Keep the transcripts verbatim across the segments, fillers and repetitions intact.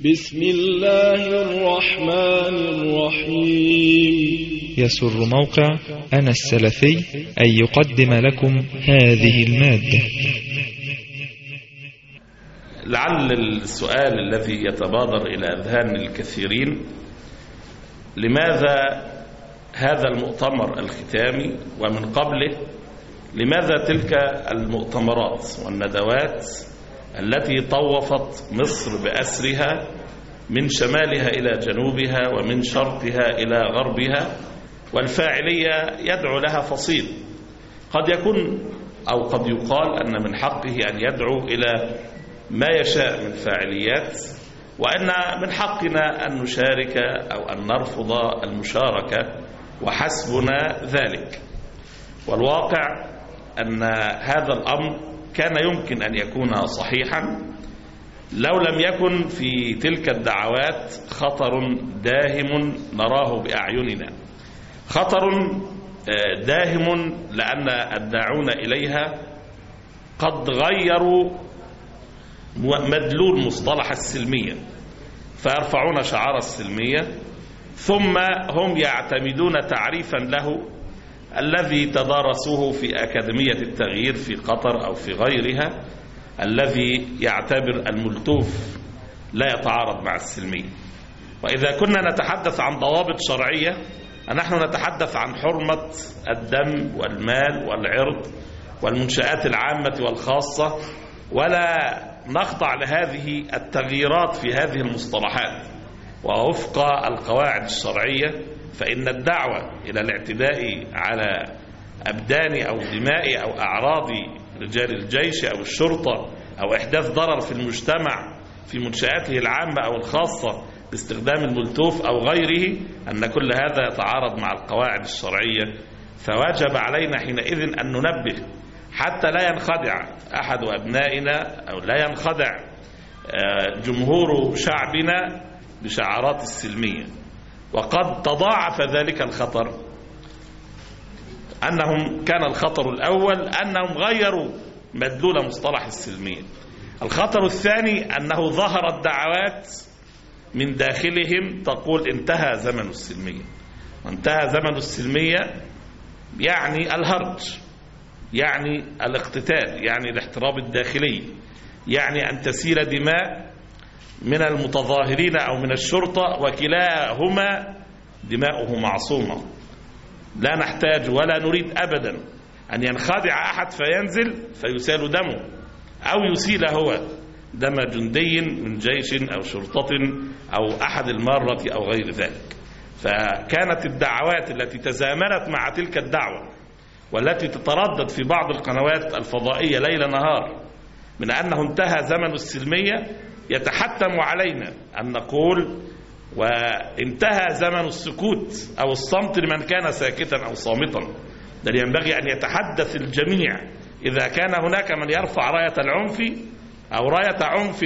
بسم الله الرحمن الرحيم. يسر موقع أنا السلفي أن يقدم لكم هذه المادة. لعل السؤال الذي يتبادر إلى أذهان الكثيرين: لماذا هذا المؤتمر الختامي؟ ومن قبله لماذا تلك المؤتمرات والندوات التي طوفت مصر بأسرها من شمالها إلى جنوبها ومن شرقها إلى غربها، والفاعلية يدعو لها فصيل؟ قد يكون أو قد يقال أن من حقه أن يدعو إلى ما يشاء من فاعليات، وأن من حقنا أن نشارك أو أن نرفض المشاركة وحسبنا ذلك. والواقع أن هذا الأمر كان يمكن أن يكون صحيحا لو لم يكن في تلك الدعوات خطر داهم نراه بأعيننا. خطر داهم لأن الداعون إليها قد غيروا مدلول مصطلح السلمية، فيرفعون شعار السلمية ثم هم يعتمدون تعريفا له الذي تدارسوه في أكاديمية التغيير في قطر أو في غيرها، الذي يعتبر الملتوف لا يتعارض مع السلمية. وإذا كنا نتحدث عن ضوابط شرعية، نحن نتحدث عن حرمة الدم والمال والعرض والمنشآت العامة والخاصة، ولا نخضع لهذه التغييرات في هذه المصطلحات. ووفق القواعد الشرعية فإن الدعوة إلى الاعتداء على أبدان أو دماء أو أعراض رجال الجيش أو الشرطة أو إحداث ضرر في المجتمع في منشآته العامة أو الخاصة باستخدام الملتوف أو غيره، أن كل هذا يتعارض مع القواعد الشرعية. فواجب علينا حينئذ أن ننبه حتى لا ينخدع أحد أبنائنا أو لا ينخدع جمهور شعبنا بشعارات السلمية. وقد تضاعف ذلك الخطر، أنهم كان الخطر الأول أنهم غيروا مدلول مصطلح السلمية. الخطر الثاني أنه ظهرت دعوات من داخلهم تقول انتهى زمن السلمية. وانتهى زمن السلمية يعني الهرج، يعني الاقتتال، يعني الاحتراب الداخلي، يعني أن تسيل دماء من المتظاهرين أو من الشرطة، وكلاهما دماؤه معصومة. لا نحتاج ولا نريد أبدا أن ينخدع أحد فينزل فيسال دمه أو يسيل هو دم جندي من جيش أو شرطة أو أحد المارة أو غير ذلك. فكانت الدعوات التي تزامنت مع تلك الدعوة والتي تتردد في بعض القنوات الفضائية ليل نهار من أنه انتهى زمن السلمية، يتحتم علينا أن نقول وانتهى زمن السكوت أو الصمت لمن كان ساكتا أو صامتا. بل ينبغي أن يتحدث الجميع. إذا كان هناك من يرفع راية العنف أو راية عنف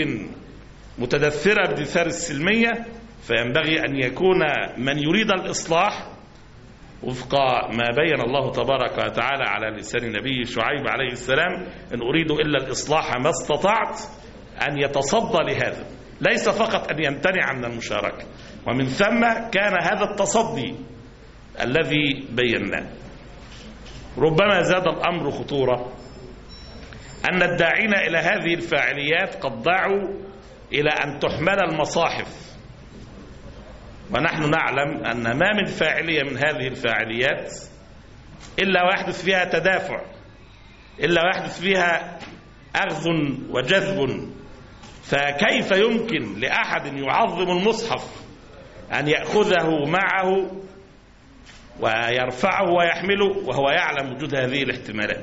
متدثرة بدثار السلمية، فينبغي أن يكون من يريد الإصلاح وفق ما بين الله تبارك وتعالى على لسان نبيه شعيب عليه السلام: إن أريد إلا الإصلاح ما استطعت، أن يتصدى لهذا، ليس فقط أن يمتنع من المشاركة. ومن ثم كان هذا التصدي الذي بيناه. ربما زاد الأمر خطورة أن الداعين إلى هذه الفاعليات قد دعوا إلى أن تحمل المصاحف، ونحن نعلم أن ما من فاعلية من هذه الفاعليات إلا ويحدث فيها تدافع، إلا ويحدث فيها أخذ وجذب. فكيف يمكن لأحد يعظم المصحف أن يأخذه معه ويرفعه ويحمله وهو يعلم وجود هذه الاحتمالات؟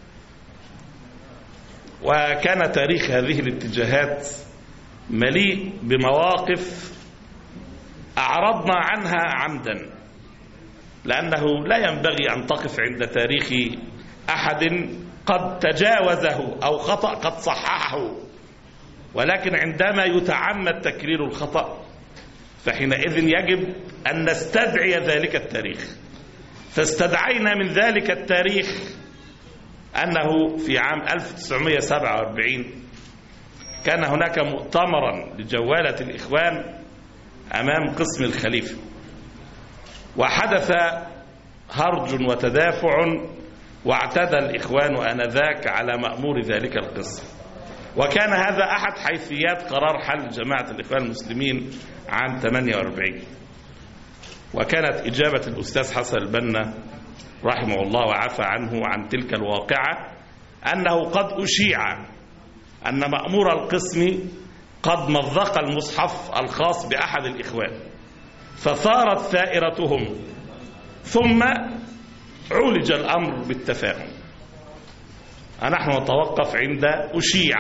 وكان تاريخ هذه الاتجاهات مليء بمواقف أعرضنا عنها عمدا، لأنه لا ينبغي أن تقف عند تاريخ أحد قد تجاوزه أو خطأ قد صححه، ولكن عندما يتعمد تكرير الخطأ فحينئذ يجب أن نستدعي ذلك التاريخ. فاستدعينا من ذلك التاريخ أنه في عام ألف وتسعمائة وسبعة وأربعين كان هناك مؤتمرا لجوالة الإخوان أمام قسم الخليفة، وحدث هرج وتدافع، واعتدى الإخوان آنذاك على مأمور ذلك القسم، وكان هذا أحد حيثيات قرار حل جماعة الإخوان المسلمين عام ثمانية وأربعين. وكانت إجابة الأستاذ حسن البنا رحمه الله وعفى عنه عن تلك الواقعة أنه قد أشيع أن مأمور القسم قد مضق المصحف الخاص بأحد الإخوان، فثارت ثائرتهم، ثم عولج الأمر بالتفاهم. نحن نتوقف عند أشيع،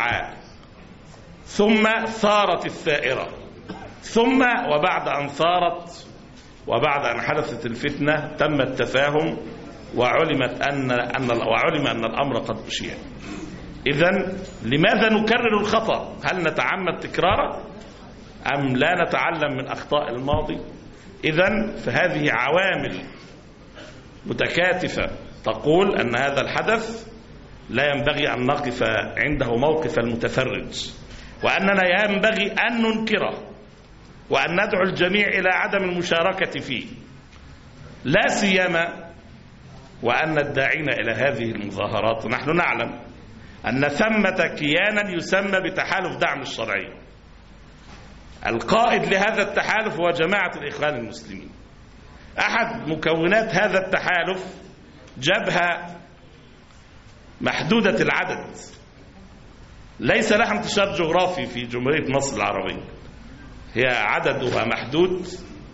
ثم ثارت الثائرة، ثم وبعد أن ثارت وبعد أن حدثت الفتنة تم التفاهم وعلمت أن أن وعلم أن الأمر قد أشيع. إذن لماذا نكرر الخطأ؟ هل نتعمد تكراره أم لا نتعلم من أخطاء الماضي؟ إذن فهذه عوامل متكاتفة تقول أن هذا الحدث لا ينبغي أن نقف عنده موقف المتفرج، وأننا ينبغي أن ننكره وأن ندعو الجميع إلى عدم المشاركة فيه، لا سيما وأن الداعين إلى هذه المظاهرات نحن نعلم أن ثمة كيانا يسمى بتحالف دعم الشرعية. القائد لهذا التحالف هو جماعة الإخوان المسلمين. أحد مكونات هذا التحالف جبهة محدودة العدد ليس لها انتشار جغرافي في جمهورية مصر العربية، هي عددها محدود،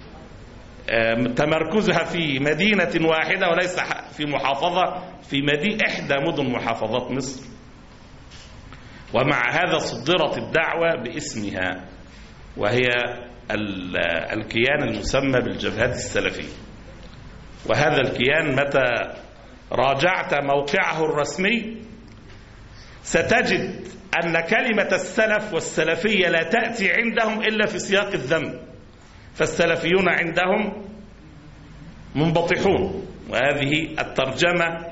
تمركزها في مدينة واحدة وليس في محافظة، في مدينة إحدى مدن محافظات مصر، ومع هذا صدرت الدعوة باسمها، وهي الكيان المسمى بالجبهات السلفية. وهذا الكيان متى راجعت موقعه الرسمي ستجد أن كلمة السلف والسلفية لا تأتي عندهم إلا في سياق الذم، فالسلفيون عندهم منبطحون، وهذه الترجمة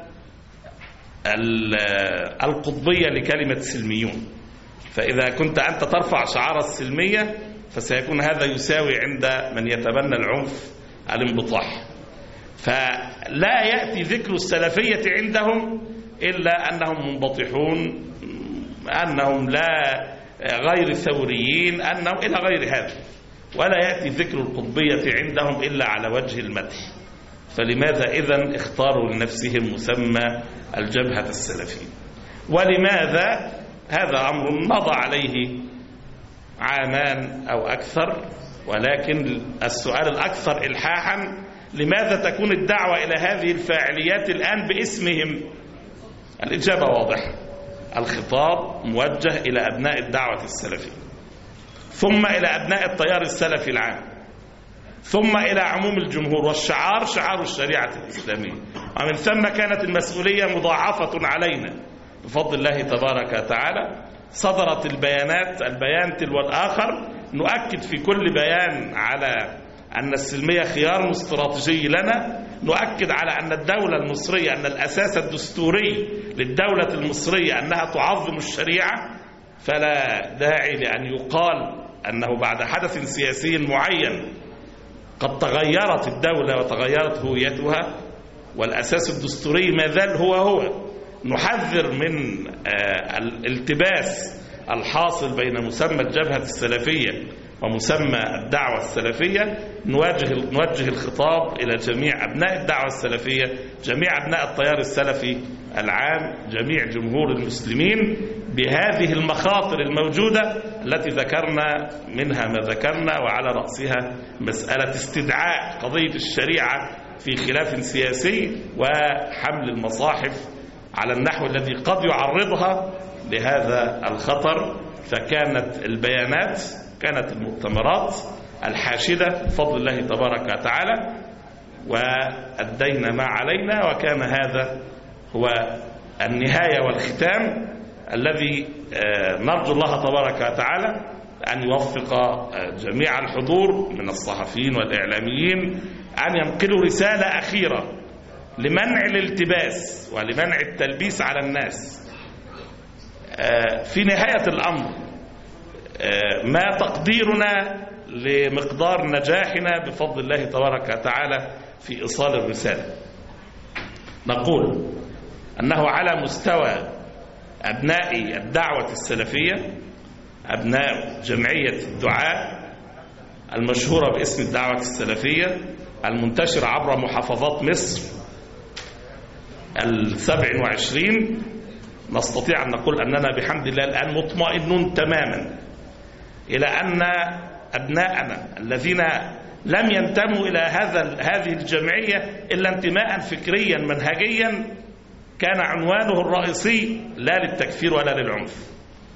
القطبية لكلمة سلميون. فإذا كنت أنت ترفع شعار السلمية فسيكون هذا يساوي عند من يتبنى العنف الانبطاح. فلا يأتي ذكر السلفية عندهم إلا أنهم منبطحون، أنهم لا غير ثوريين، أنهم إلى غير هذا، ولا يأتي ذكر القطبية عندهم إلا على وجه المدح. فلماذا إذن اختاروا لنفسهم مسمى الجبهة السلفية؟ ولماذا؟ هذا أمر مضى عليه عامان أو أكثر، ولكن السؤال الأكثر إلحاحا: لماذا تكون الدعوة إلى هذه الفاعليات الآن باسمهم؟ الإجابة واضحة، الخطاب موجه إلى أبناء الدعوة السلفية، ثم إلى أبناء التيار السلفي العام، ثم إلى عموم الجمهور، والشعار شعار الشريعة الإسلامية. ومن ثم كانت المسؤولية مضاعفة علينا بفضل الله تبارك وتعالى. صدرت البيانات، البيان تلو الآخر، نؤكد في كل بيان على أن السلمية خيار استراتيجي لنا، نؤكد على أن الدولة المصرية، أن الأساس الدستوري للدولة المصرية أنها تعظم الشريعة. فلا داعي لأن يقال أنه بعد حدث سياسي معين قد تغيرت الدولة وتغيرت هويتها والأساس الدستوري ما زال هو هو. نحذر من الالتباس الحاصل بين مسمى الجبهة السلفية ومسمى الدعوة السلفية. نوجه نوجه الخطاب إلى جميع أبناء الدعوة السلفية، جميع أبناء التيار السلفي العام، جميع جمهور المسلمين، بهذه المخاطر الموجودة التي ذكرنا منها ما ذكرنا، وعلى رأسها مسألة استدعاء قضية الشريعة في خلاف سياسي وحمل المصاحف على النحو الذي قد يعرضها لهذا الخطر. فكانت البيانات، كانت المؤتمرات الحاشدة بفضل الله تبارك وتعالى، وأدينا ما علينا، وكان هذا هو النهاية والختام الذي نرجو الله تبارك وتعالى أن يوفق جميع الحضور من الصحفيين والإعلاميين أن ينقلوا رسالة أخيرة لمنع الالتباس ولمنع التلبيس على الناس. في نهاية الأمر ما تقديرنا لمقدار نجاحنا بفضل الله تبارك وتعالى في إيصال الرسالة؟ نقول أنه على مستوى أبناء الدعوة السلفية، أبناء جمعية الدعاء المشهورة باسم الدعوة السلفية المنتشرة عبر محافظات مصر السبع وعشرين، نستطيع أن نقول أننا بحمد الله الآن مطمئنون تماما إلى أن أبناءنا الذين لم ينتموا إلى هذا هذه الجمعية إلا انتماء فكريا منهجيا كان عنوانه الرئيسي لا للتكفير ولا للعنف.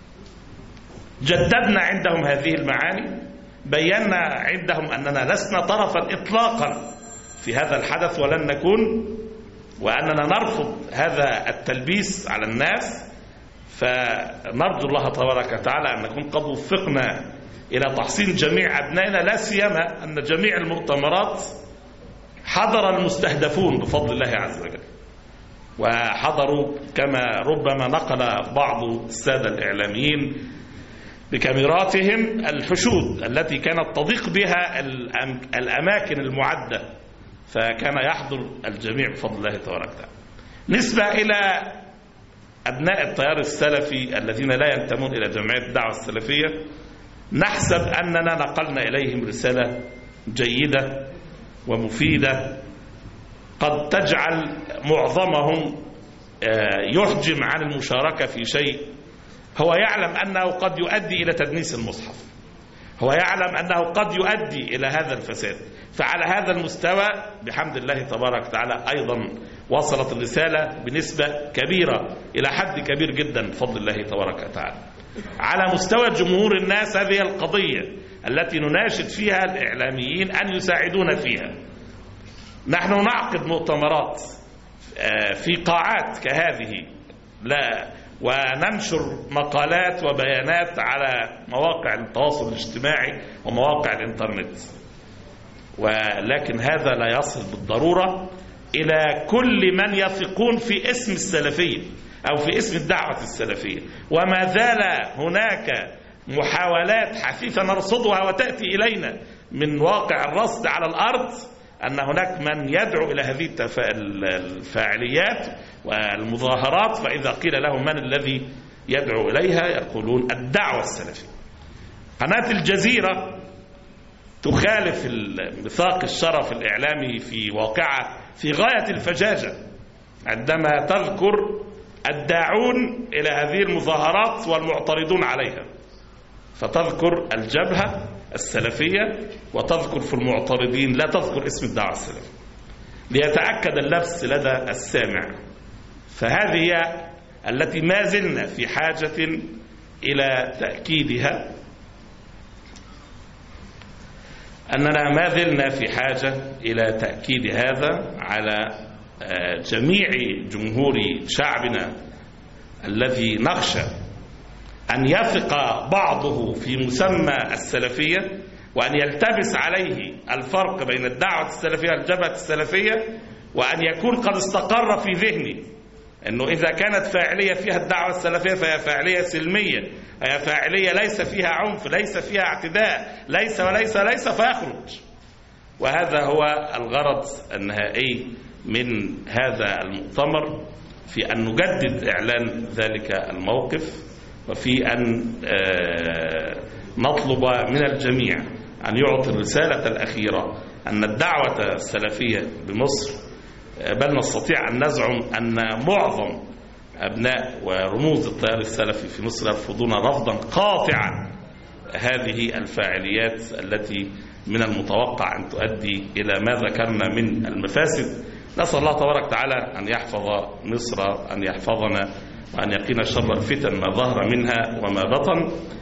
جددنا عندهم هذه المعاني، بينا عندهم أننا لسنا طرفا إطلاقا في هذا الحدث ولن نكون، وأننا نرفض هذا التلبيس على الناس. فنرجو الله تبارك وتعالى أن نكون قد وفقنا إلى تحصين جميع أبنائنا، لا سيما أن جميع المؤتمرات حضر المستهدفون بفضل الله عز وجل، وحضروا كما ربما نقل بعض السادة الإعلاميين بكاميراتهم الحشود التي كانت تضيق بها الأماكن المعدة، فكان يحضر الجميع بفضل الله تبارك وتعالى. نسبة إلى أبناء التيار السلفي الذين لا ينتمون إلى جمعية الدعوة السلفية، نحسب أننا نقلنا إليهم رسالة جيدة ومفيدة قد تجعل معظمهم يحجم عن المشاركة في شيء هو يعلم أنه قد يؤدي إلى تدنيس المصحف، هو يعلم أنه قد يؤدي إلى هذا الفساد. فعلى هذا المستوى بحمد الله تبارك وتعالى أيضا وصلت الرسالة بنسبة كبيرة إلى حد كبير جدا بفضل الله تبارك وتعالى. على مستوى جمهور الناس هذه القضية التي نناشد فيها الإعلاميين أن يساعدون فيها. نحن نعقد مؤتمرات في قاعات كهذه لا وننشر مقالات وبيانات على مواقع التواصل الاجتماعي ومواقع الانترنت، ولكن هذا لا يصل بالضرورة إلى كل من يثقون في اسم السلفية أو في اسم الدعوة السلفية. وما زال هناك محاولات حثيثة نرصدها وتأتي إلينا من واقع الرصد على الأرض أن هناك من يدعو إلى هذه الفاعليات والمظاهرات، فإذا قيل لهم من الذي يدعو إليها يقولون الدعوة السلفية. قناة الجزيرة تخالف ميثاق الشرف الإعلامي في واقعة في غاية الفجاجة عندما تذكر الداعون إلى هذه المظاهرات والمعترضون عليها، فتذكر الجبهة السلفية وتذكر في المعترضين لا تذكر اسم الدعوة السلفية ليتأكد اللبس لدى السامع. فهذه هي التي ما زلنا في حاجة إلى تأكيدها، أننا ما زلنا في حاجة إلى تأكيد هذا على جميع جمهور شعبنا الذي نخشى أن يثق بعضه في مسمى السلفية وأن يلتبس عليه الفرق بين الدعوة السلفية والجبهة السلفية، وأن يكون قد استقر في ذهني أنه إذا كانت فاعلية فيها الدعوة السلفية فهي فاعلية سلمية، هي فاعلية ليس فيها عنف، ليس فيها اعتداء، ليس وليس ليس فيخرج. وهذا هو الغرض النهائي من هذا المؤتمر، في أن نجدد إعلان ذلك الموقف، وفي أن نطلب من الجميع أن يعطي الرسالة الأخيرة أن الدعوة السلفية بمصر، بل نستطيع أن نزعم أن معظم أبناء ورموز التيار السلفي في مصر يرفضون رفضا قاطعا هذه الفاعليات التي من المتوقع أن تؤدي إلى ما ذكرنا من المفاسد. نسأل الله تبارك وتعالى أن يحفظ مصر، أن يحفظنا، وأن يقينا شر الفتن ما ظهر منها وما بطن.